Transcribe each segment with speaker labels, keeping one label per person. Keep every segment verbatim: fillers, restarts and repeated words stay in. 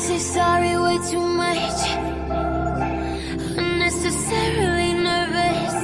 Speaker 1: say sorry way too much, unnecessarily nervous.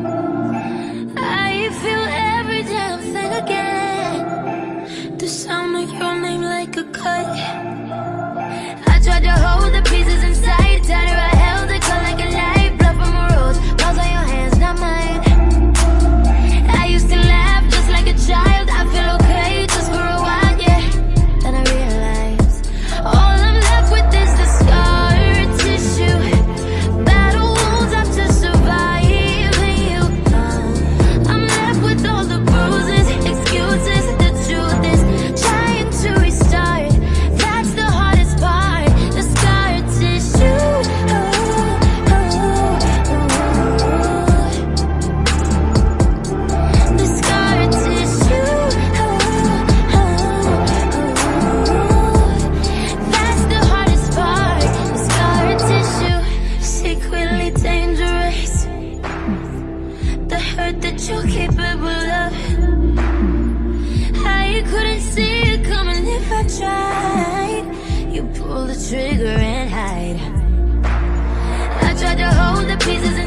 Speaker 1: I feel every damn thing again, the sound of your name like a cut. I tried to hold the pieces inside, tighter I held it, cut like a knife. Blood from a rose, balls on your hands, not mine. I used to laugh just like a child, I feel okay just for a while, yeah. Then I realized all I'm left with is the scar tissue, battle wounds after surviving you. uh, I'm left with all the bruises, excuses. The truth is trying to restart, that's the hardest part. The scar tissue, oh, oh, oh. The scar tissue, oh, oh, oh. That's the hardest part. The scar tissue, secretly dangerous, the hurt that you're capable of. I couldn't see it coming if I tried. You pull the trigger and hide. I tried to hold the pieces